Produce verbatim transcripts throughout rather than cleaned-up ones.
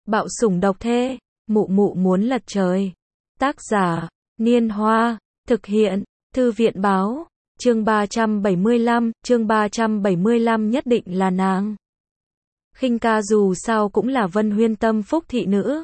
Bạo sủng độc thê, mụ mụ muốn lật trời. Tác giả, Niên Hoa, thực hiện, Thư viện báo, chương ba trăm bảy mươi lăm, chương ba trăm bảy mươi lăm nhất định là nàng. Khinh ca dù sao cũng là Vân Huyên tâm phúc thị nữ.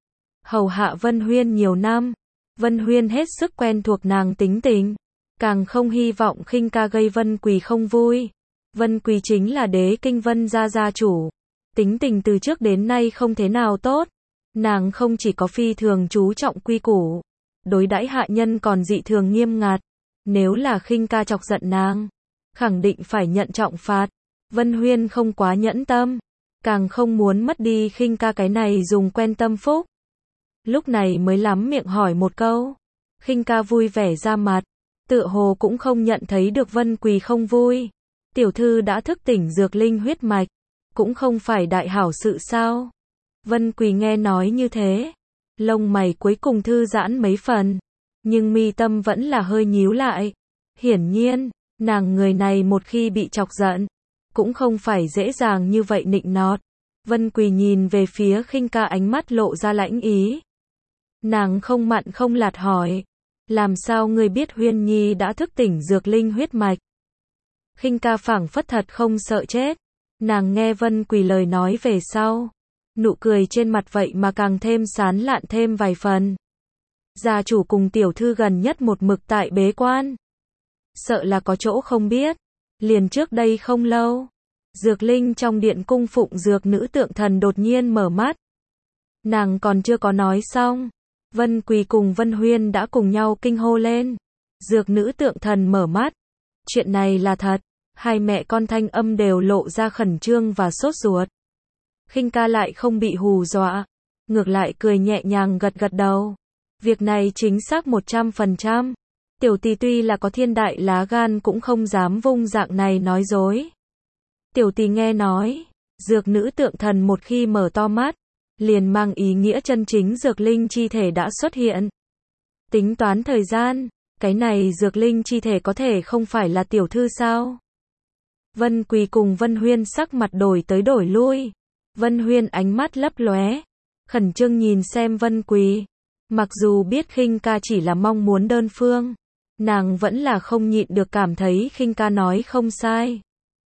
Hầu hạ Vân Huyên nhiều năm, Vân Huyên hết sức quen thuộc nàng tính tình, càng không hy vọng Khinh ca gây Vân Quỳ không vui. Vân Quỳ chính là đế kinh Vân gia gia chủ, tính tình từ trước đến nay không thế nào tốt, nàng không chỉ có phi thường chú trọng quy củ, đối đãi hạ nhân còn dị thường nghiêm ngặt, nếu là Khinh ca chọc giận nàng, khẳng định phải nhận trọng phạt. Vân Huyên không quá nhẫn tâm, càng không muốn mất đi Khinh ca cái này dùng quen tâm phúc. Lúc này mới lắm miệng hỏi một câu, Khinh ca vui vẻ ra mặt, tựa hồ cũng không nhận thấy được Vân Quỳ không vui. Tiểu thư đã thức tỉnh dược linh huyết mạch, cũng không phải đại hảo sự sao? Vân Quỳ nghe nói như thế, lông mày cuối cùng thư giãn mấy phần, nhưng mi tâm vẫn là hơi nhíu lại. Hiển nhiên, nàng người này một khi bị chọc giận, cũng không phải dễ dàng như vậy nịnh nọt. Vân Quỳ nhìn về phía Khinh ca, ánh mắt lộ ra lãnh ý. Nàng không mặn không lạt hỏi, làm sao ngươi biết Huyên Nhi đã thức tỉnh dược linh huyết mạch? Khinh ca phảng phất thật không sợ chết. Nàng nghe Vân Quỳ lời nói về sau, nụ cười trên mặt vậy mà càng thêm sán lạn thêm vài phần. Gia chủ cùng tiểu thư gần nhất một mực tại bế quan, sợ là có chỗ không biết. Liền trước đây không lâu, dược linh trong điện cung phụng dược nữ tượng thần đột nhiên mở mắt. Nàng còn chưa có nói xong, Vân Quỳ cùng Vân Huyên đã cùng nhau kinh hô lên. Dược nữ tượng thần mở mắt, chuyện này là thật. Hai mẹ con thanh âm đều lộ ra khẩn trương và sốt ruột. Khinh ca lại không bị hù dọa, ngược lại cười nhẹ nhàng gật gật đầu. Việc này chính xác một trăm phần trăm. Tiểu tỷ tuy là có thiên đại lá gan cũng không dám vung dạng này nói dối. Tiểu tỷ nghe nói, dược nữ tượng thần một khi mở to mắt, liền mang ý nghĩa chân chính dược linh chi thể đã xuất hiện. Tính toán thời gian, cái này dược linh chi thể có thể không phải là tiểu thư sao? Vân Quỳ cùng Vân Huyên sắc mặt đổi tới đổi lui. Vân Huyên ánh mắt lấp lóe, khẩn trương nhìn xem Vân Quỳ. Mặc dù biết Khinh ca chỉ là mong muốn đơn phương, nàng vẫn là không nhịn được cảm thấy Khinh ca nói không sai.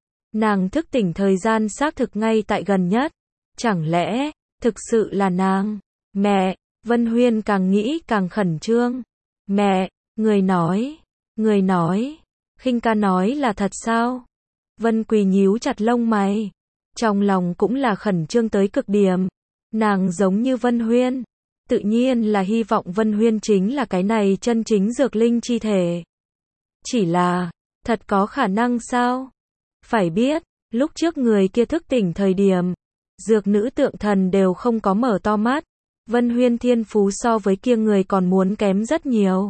Nàng thức tỉnh thời gian xác thực ngay tại gần nhất. Chẳng lẽ, thực sự là nàng? Mẹ, Vân Huyên càng nghĩ càng khẩn trương. Mẹ, người nói, người nói, Khinh ca nói là thật sao? Vân Quỳ nhíu chặt lông mày, trong lòng cũng là khẩn trương tới cực điểm. Nàng giống như Vân Huyên, tự nhiên là hy vọng Vân Huyên chính là cái này chân chính dược linh chi thể. Chỉ là, thật có khả năng sao? Phải biết, lúc trước người kia thức tỉnh thời điểm, dược nữ tượng thần đều không có mở to mắt. Vân Huyên thiên phú so với kia người còn muốn kém rất nhiều.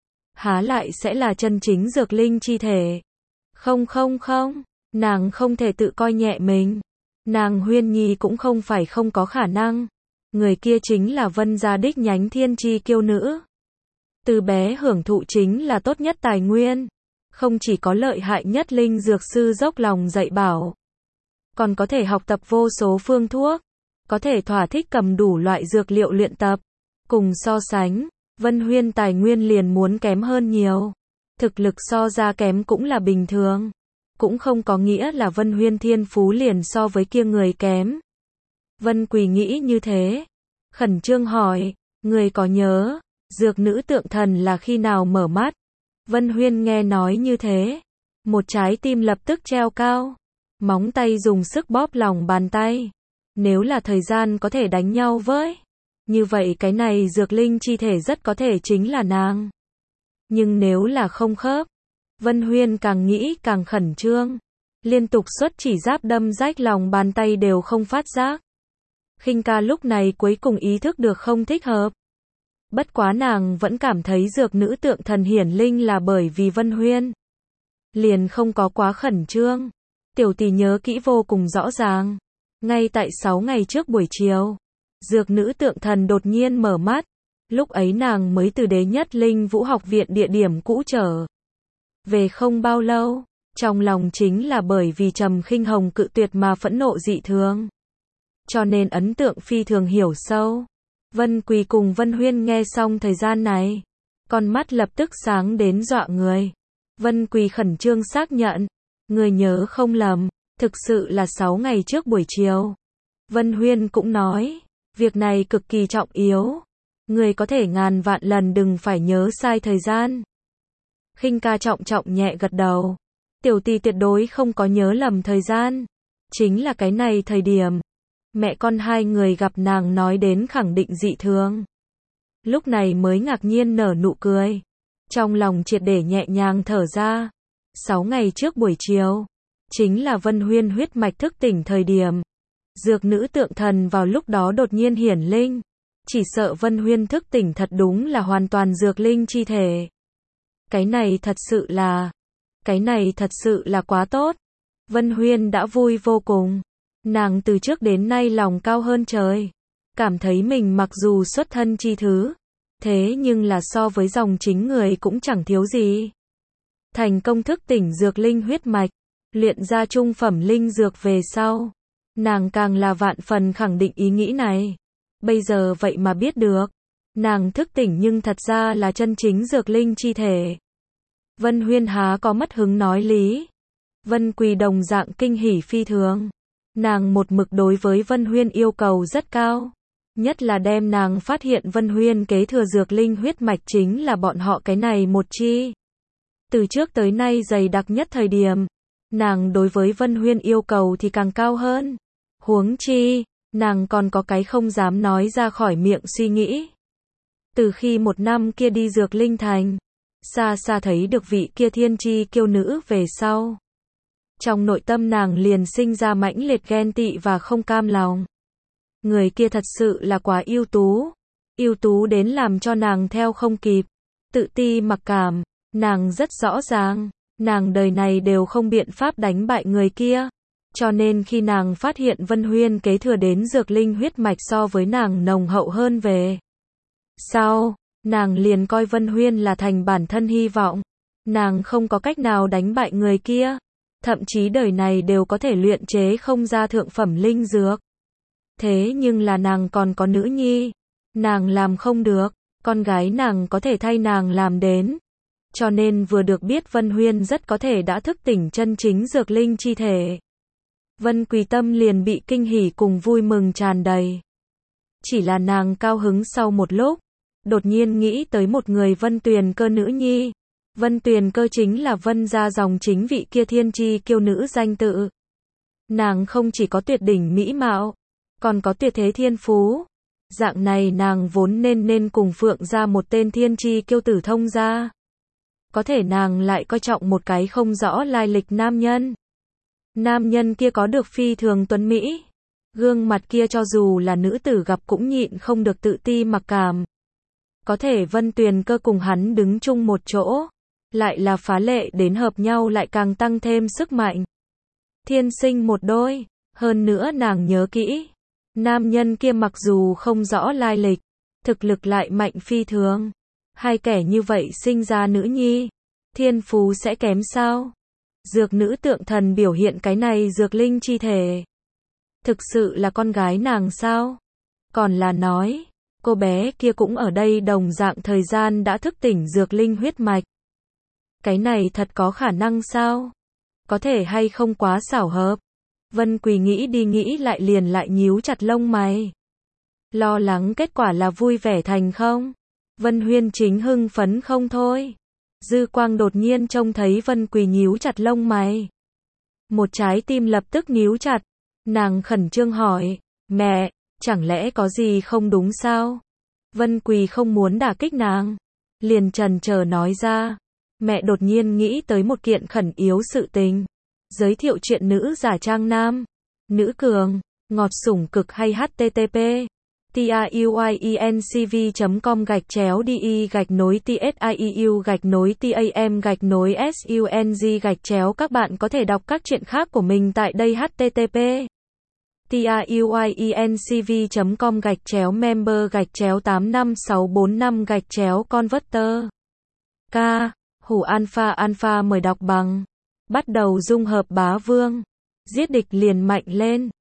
Há lại sẽ là chân chính dược linh chi thể? Không không không. Nàng không thể tự coi nhẹ mình. Nàng Huyên Nhi cũng không phải không có khả năng. Người kia chính là Vân gia đích nhánh thiên chi kiêu nữ. Từ bé hưởng thụ chính là tốt nhất tài nguyên. Không chỉ có lợi hại nhất linh dược sư dốc lòng dạy bảo, còn có thể học tập vô số phương thuốc. Có thể thỏa thích cầm đủ loại dược liệu luyện tập. Cùng so sánh, Vân Huyên tài nguyên liền muốn kém hơn nhiều. Thực lực so ra kém cũng là bình thường. Cũng không có nghĩa là Vân Huyên thiên phú liền so với kia người kém. Vân Quỳ nghĩ như thế, khẩn trương hỏi, người có nhớ, dược nữ tượng thần là khi nào mở mắt? Vân Huyên nghe nói như thế, một trái tim lập tức treo cao, móng tay dùng sức bóp lòng bàn tay. Nếu là thời gian có thể đánh nhau với, như vậy cái này dược linh chi thể rất có thể chính là nàng. Nhưng nếu là không khớp, Vân Huyên càng nghĩ càng khẩn trương, liên tục xuất chỉ giáp đâm rách lòng bàn tay đều không phát giác. Khinh ca lúc này cuối cùng ý thức được không thích hợp. Bất quá nàng vẫn cảm thấy dược nữ tượng thần hiển linh là bởi vì Vân Huyên, liền không có quá khẩn trương. Tiểu tỷ nhớ kỹ vô cùng rõ ràng. Ngay tại sáu ngày trước buổi chiều, dược nữ tượng thần đột nhiên mở mắt. Lúc ấy nàng mới từ đế nhất linh vũ học viện địa điểm cũ trở về không bao lâu, trong lòng chính là bởi vì Trầm Khinh Hồng cự tuyệt mà phẫn nộ dị thường. cho nên ấn tượng phi thường hiểu sâu. Vân Quỳ cùng Vân Huyên nghe xong thời gian này, con mắt lập tức sáng đến dọa người. Vân Quỳ khẩn trương xác nhận, người nhớ không lầm, thực sự là sáu ngày trước buổi chiều. Vân Huyên cũng nói, việc này cực kỳ trọng yếu, người có thể ngàn vạn lần đừng phải nhớ sai thời gian. Khinh Ca trọng trọng nhẹ gật đầu, tiểu tỷ tuyệt đối không có nhớ lầm thời gian, chính là cái này thời điểm. Mẹ con hai người gặp nàng nói đến khẳng định dị thường. Lúc này mới ngạc nhiên nở nụ cười. Trong lòng triệt để nhẹ nhàng thở ra. Sáu ngày trước buổi chiều, chính là Vân Huyên huyết mạch thức tỉnh thời điểm. Dược nữ tượng thần vào lúc đó đột nhiên hiển linh. Chỉ sợ Vân Huyên thức tỉnh thật đúng là hoàn toàn dược linh chi thể. Cái này thật sự là... Cái này thật sự là quá tốt. Vân Huyên đã vui vô cùng. Nàng từ trước đến nay lòng cao hơn trời. Cảm thấy mình mặc dù xuất thân chi thứ, thế nhưng là so với dòng chính người cũng chẳng thiếu gì. Thành công thức tỉnh dược linh huyết mạch, luyện ra trung phẩm linh dược về sau. Nàng càng là vạn phần khẳng định ý nghĩ này. Bây giờ vậy mà biết được. Nàng thức tỉnh nhưng thật ra là chân chính dược linh chi thể. Vân Huyên há có mất hứng nói lý. Vân Quỳ đồng dạng kinh hỉ phi thường. Nàng một mực đối với Vân Huyên yêu cầu rất cao. Nhất là đem nàng phát hiện Vân Huyên kế thừa dược linh huyết mạch chính là bọn họ cái này một chi. Từ trước tới nay dày đặc nhất thời điểm, nàng đối với Vân Huyên yêu cầu thì càng cao hơn. Huống chi, nàng còn có cái không dám nói ra khỏi miệng suy nghĩ. Từ khi một năm kia đi dược linh thành, xa xa thấy được vị kia thiên chi kiêu nữ về sau. Trong nội tâm nàng liền sinh ra mãnh liệt ghen tị và không cam lòng. Người kia thật sự là quá ưu tú. Ưu tú đến làm cho nàng theo không kịp. Tự ti mặc cảm. Nàng rất rõ ràng. Nàng đời này đều không biện pháp đánh bại người kia. Cho nên khi nàng phát hiện Vân Huyên kế thừa đến dược linh huyết mạch so với nàng nồng hậu hơn về sau, nàng liền coi Vân Huyên là thành bản thân hy vọng. Nàng không có cách nào đánh bại người kia. Thậm chí đời này đều có thể luyện chế không ra thượng phẩm linh dược. Thế nhưng là nàng còn có nữ nhi. Nàng làm không được. Con gái nàng có thể thay nàng làm đến. Cho nên vừa được biết Vân Huyên rất có thể đã thức tỉnh chân chính dược linh chi thể. Vân Quỳ tâm liền bị kinh hỉ cùng vui mừng tràn đầy. Chỉ là nàng cao hứng sau một lúc. Đột nhiên nghĩ tới một người Vân Tuyền Cơ nữ nhi. Vân Tuyền Cơ chính là Vân gia dòng chính vị kia thiên chi kiêu nữ danh tự. Nàng không chỉ có tuyệt đỉnh mỹ mạo, còn có tuyệt thế thiên phú. Dạng này nàng vốn nên nên cùng Phượng gia một tên thiên chi kiêu tử thông gia. Có thể nàng lại coi trọng một cái không rõ lai lịch nam nhân. Nam nhân kia có được phi thường tuấn mỹ. Gương mặt kia cho dù là nữ tử gặp cũng nhịn không được tự ti mặc cảm. Có thể Vân Tuyền Cơ cùng hắn đứng chung một chỗ. Lại là phá lệ đến hợp nhau lại càng tăng thêm sức mạnh. Thiên sinh một đôi. Hơn nữa nàng nhớ kỹ. Nam nhân kia mặc dù không rõ lai lịch. Thực lực lại mạnh phi thường. Hai kẻ như vậy sinh ra nữ nhi. Thiên phú sẽ kém sao? Dược nữ tượng thần biểu hiện cái này dược linh chi thể. Thực sự là con gái nàng sao? Còn là nói, cô bé kia cũng ở đây đồng dạng thời gian đã thức tỉnh dược linh huyết mạch. Cái này thật có khả năng sao? Có thể hay không quá xảo hợp? Vân Quỳ nghĩ đi nghĩ lại liền lại nhíu chặt lông mày. Lo lắng kết quả là vui vẻ thành không? Vân Huyên chính hưng phấn không thôi. Dư Quang đột nhiên trông thấy Vân Quỳ nhíu chặt lông mày. Một trái tim lập tức nhíu chặt. Nàng khẩn trương hỏi, mẹ, chẳng lẽ có gì không đúng sao? Vân Quỳ không muốn đả kích nàng. Liền chần chờ nói ra. Mẹ đột nhiên nghĩ tới một kiện khẩn yếu sự tình. Giới thiệu chuyện nữ giả trang nam. Nữ cường, ngọt sủng cực hay http tiuyencv chấm com gạch chéo de gạch nối tsiu gạch nối tam gạch nối sung gạch chéo. Các bạn có thể đọc các chuyện khác của mình tại đây. Http tiuyencv chấm com gạch chéo member gạch chéo tám năm sáu bốn năm gạch chéo converter. K. Hủ alpha alpha mời đọc bằng. Bắt đầu dung hợp bá vương. Giết địch liền mạnh lên.